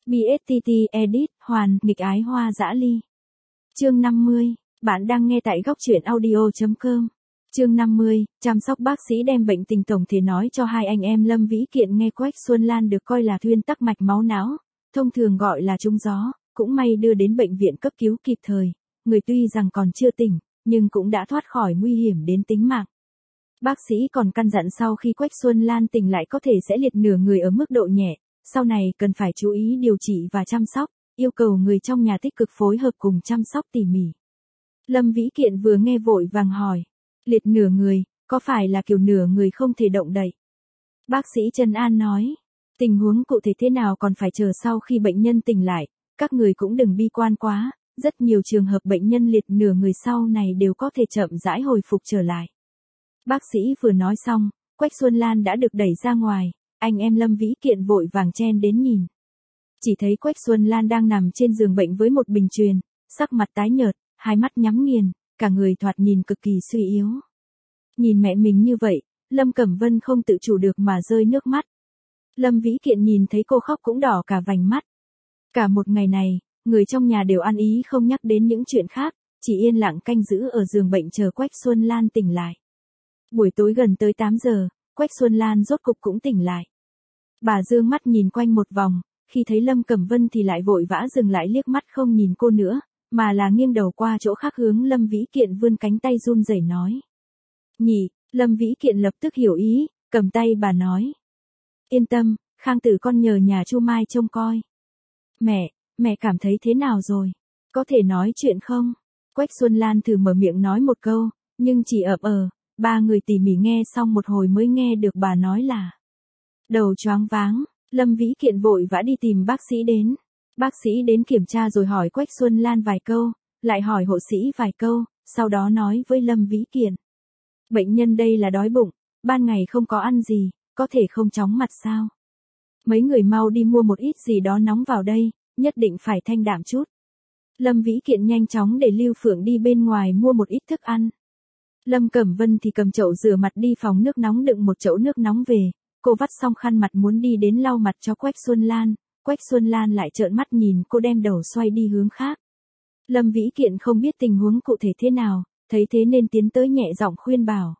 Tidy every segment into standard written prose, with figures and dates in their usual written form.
BSTT Edit, Hoàn, nghịch ái hoa dã ly. Chương 50, bạn đang nghe tại góc truyện audio.com. Chương 50, chăm sóc bác sĩ đem bệnh tình tổng thể nói cho hai anh em Lâm Vĩ Kiện nghe. Quách Xuân Lan được coi là thuyên tắc mạch máu não, thông thường gọi là trúng gió, cũng may đưa đến bệnh viện cấp cứu kịp thời, người tuy rằng còn chưa tỉnh, nhưng cũng đã thoát khỏi nguy hiểm đến tính mạng. Bác sĩ còn căn dặn sau khi Quách Xuân Lan tỉnh lại có thể sẽ liệt nửa người ở mức độ nhẹ, sau này cần phải chú ý điều trị và chăm sóc, yêu cầu người trong nhà tích cực phối hợp cùng chăm sóc tỉ mỉ. Lâm Vĩ Kiện vừa nghe vội vàng hỏi, liệt nửa người, có phải là kiểu nửa người không thể động đậy? Bác sĩ Trần An nói, tình huống cụ thể thế nào còn phải chờ sau khi bệnh nhân tỉnh lại, các người cũng đừng bi quan quá, rất nhiều trường hợp bệnh nhân liệt nửa người sau này đều có thể chậm rãi hồi phục trở lại. Bác sĩ vừa nói xong, Quách Xuân Lan đã được đẩy ra ngoài, anh em Lâm Vĩ Kiện vội vàng chen đến nhìn. Chỉ thấy Quách Xuân Lan đang nằm trên giường bệnh với một bình truyền, sắc mặt tái nhợt, hai mắt nhắm nghiền, cả người thoạt nhìn cực kỳ suy yếu. Nhìn mẹ mình như vậy, Lâm Cẩm Vân không tự chủ được mà rơi nước mắt. Lâm Vĩ Kiện nhìn thấy cô khóc cũng đỏ cả vành mắt. Cả một ngày này, người trong nhà đều ăn ý không nhắc đến những chuyện khác, chỉ yên lặng canh giữ ở giường bệnh chờ Quách Xuân Lan tỉnh lại. Buổi tối gần tới 8 giờ, Quách Xuân Lan rốt cục cũng tỉnh lại. Bà dương mắt nhìn quanh một vòng, khi thấy Lâm Cẩm Vân thì lại vội vã dừng lại liếc mắt không nhìn cô nữa, mà là nghiêng đầu qua chỗ khác hướng Lâm Vĩ Kiện vươn cánh tay run rẩy nói. Nhỉ, Lâm Vĩ Kiện lập tức hiểu ý, cầm tay bà nói. Yên tâm, Khang Tử con nhờ nhà Chu Mai trông coi. Mẹ cảm thấy thế nào rồi? Có thể nói chuyện không? Quách Xuân Lan thử mở miệng nói một câu, nhưng chỉ ba người tỉ mỉ nghe xong một hồi mới nghe được bà nói là. Đầu choáng váng, Lâm Vĩ Kiện vội vã đi tìm bác sĩ đến. Bác sĩ đến kiểm tra rồi hỏi Quách Xuân Lan vài câu, lại hỏi hộ sĩ vài câu, sau đó nói với Lâm Vĩ Kiện. Bệnh nhân đây là đói bụng, ban ngày không có ăn gì, có thể không chóng mặt sao? Mấy người mau đi mua một ít gì đó nóng vào đây, nhất định phải thanh đạm chút. Lâm Vĩ Kiện nhanh chóng để Lưu Phượng đi bên ngoài mua một ít thức ăn. Lâm Cẩm Vân thì cầm chậu rửa mặt đi phòng nước nóng đựng một chậu nước nóng về, cô vắt xong khăn mặt muốn đi đến lau mặt cho Quách Xuân Lan, Quách Xuân Lan lại trợn mắt nhìn cô đem đầu xoay đi hướng khác. Lâm Vĩ Kiện không biết tình huống cụ thể thế nào, thấy thế nên tiến tới nhẹ giọng khuyên bảo.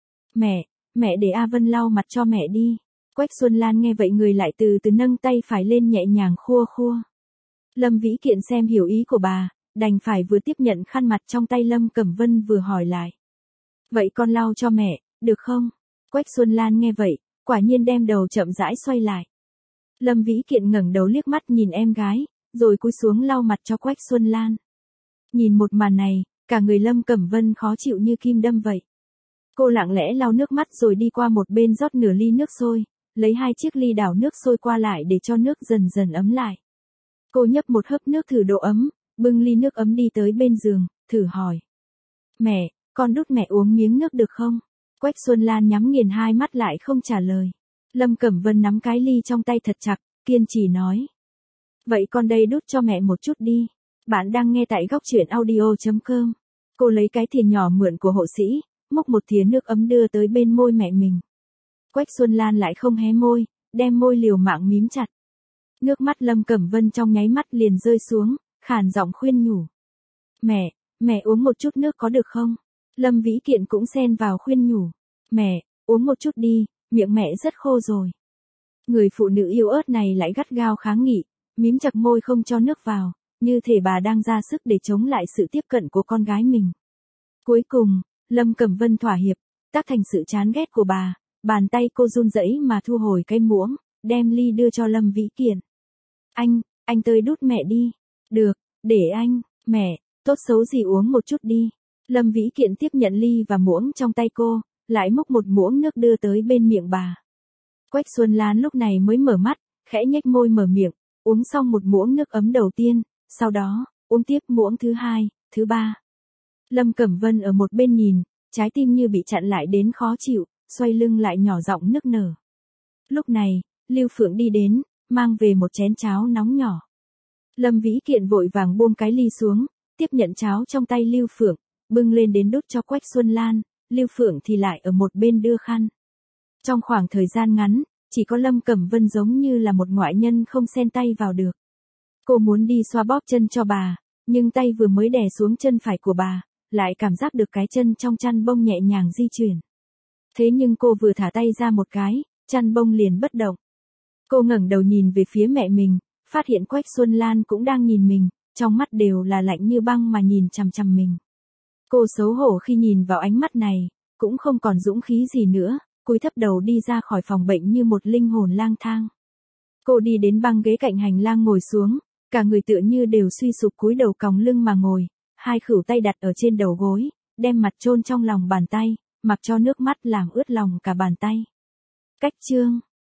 Mẹ để A Vân lau mặt cho mẹ đi. Quách Xuân Lan nghe vậy người lại từ từ nâng tay phải lên nhẹ nhàng khua khua. Lâm Vĩ Kiện xem hiểu ý của bà, đành phải vừa tiếp nhận khăn mặt trong tay Lâm Cẩm Vân vừa hỏi lại. Vậy con lau cho mẹ, được không? Quách Xuân Lan nghe vậy, quả nhiên đem đầu chậm rãi xoay lại. Lâm Vĩ Kiện ngẩng đầu liếc mắt nhìn em gái, rồi cúi xuống lau mặt cho Quách Xuân Lan. Nhìn một màn này, cả người Lâm Cẩm Vân khó chịu như kim đâm vậy. Cô lặng lẽ lau nước mắt rồi đi qua một bên rót nửa ly nước sôi, lấy 2 chiếc ly đảo nước sôi qua lại để cho nước dần dần ấm lại. Cô nhấp một hớp nước thử độ ấm, bưng ly nước ấm đi tới bên giường, thử hỏi. Mẹ, con đút mẹ uống miếng nước được không? Quách Xuân Lan nhắm nghiền hai mắt lại không trả lời. Lâm Cẩm Vân nắm cái ly trong tay thật chặt, kiên trì nói. Vậy con đây đút cho mẹ một chút đi. Bạn đang nghe tại góc truyện audio.com. Cô lấy cái thìa nhỏ mượn của hộ sĩ, múc một thìa nước ấm đưa tới bên môi mẹ mình. Quách Xuân Lan lại không hé môi, đem môi liều mạng mím chặt. Nước mắt Lâm Cẩm Vân trong nháy mắt liền rơi xuống, khàn giọng khuyên nhủ. Mẹ uống một chút nước có được không? Lâm Vĩ Kiện cũng xen vào khuyên nhủ. Mẹ, uống một chút đi, miệng mẹ rất khô rồi. Người phụ nữ yếu ớt này lại gắt gao kháng nghị, mím chặt môi không cho nước vào, như thể bà đang ra sức để chống lại sự tiếp cận của con gái mình. Cuối cùng, Lâm Cẩm Vân thỏa hiệp, tác thành sự chán ghét của bà, bàn tay cô run rẩy mà thu hồi cái muỗng, đem ly đưa cho Lâm Vĩ Kiện. Anh tới đút mẹ đi. Được, để anh, mẹ, tốt xấu gì uống một chút đi. Lâm Vĩ Kiện tiếp nhận ly và muỗng trong tay cô, lại múc một muỗng nước đưa tới bên miệng bà. Quách Xuân Lan lúc này mới mở mắt, khẽ nhếch môi mở miệng, uống xong một muỗng nước ấm đầu tiên, sau đó, uống tiếp muỗng thứ 2, thứ 3. Lâm Cẩm Vân ở một bên nhìn, trái tim như bị chặn lại đến khó chịu, xoay lưng lại nhỏ giọng nức nở. Lúc này, Lưu Phượng đi đến, mang về một chén cháo nóng nhỏ. Lâm Vĩ Kiện vội vàng buông cái ly xuống, tiếp nhận cháo trong tay Lưu Phượng, bưng lên đến đút cho Quách Xuân Lan, Lưu Phượng thì lại ở một bên đưa khăn. Trong khoảng thời gian ngắn, chỉ có Lâm Cẩm Vân giống như là một ngoại nhân không xen tay vào được. Cô muốn đi xoa bóp chân cho bà, nhưng tay vừa mới đè xuống chân phải của bà, lại cảm giác được cái chân trong chăn bông nhẹ nhàng di chuyển. Thế nhưng cô vừa thả tay ra một cái, chăn bông liền bất động. Cô ngẩng đầu nhìn về phía mẹ mình, phát hiện Quách Xuân Lan cũng đang nhìn mình, trong mắt đều là lạnh như băng mà nhìn chằm chằm mình. Cô xấu hổ khi nhìn vào ánh mắt này, cũng không còn dũng khí gì nữa, cúi thấp đầu đi ra khỏi phòng bệnh như một linh hồn lang thang. Cô đi đến băng ghế cạnh hành lang ngồi xuống, cả người tựa như đều suy sụp cúi đầu còng lưng mà ngồi, hai khuỷu tay đặt ở trên đầu gối, đem mặt chôn trong lòng bàn tay, mặc cho nước mắt làm ướt lòng cả bàn tay. Cách chương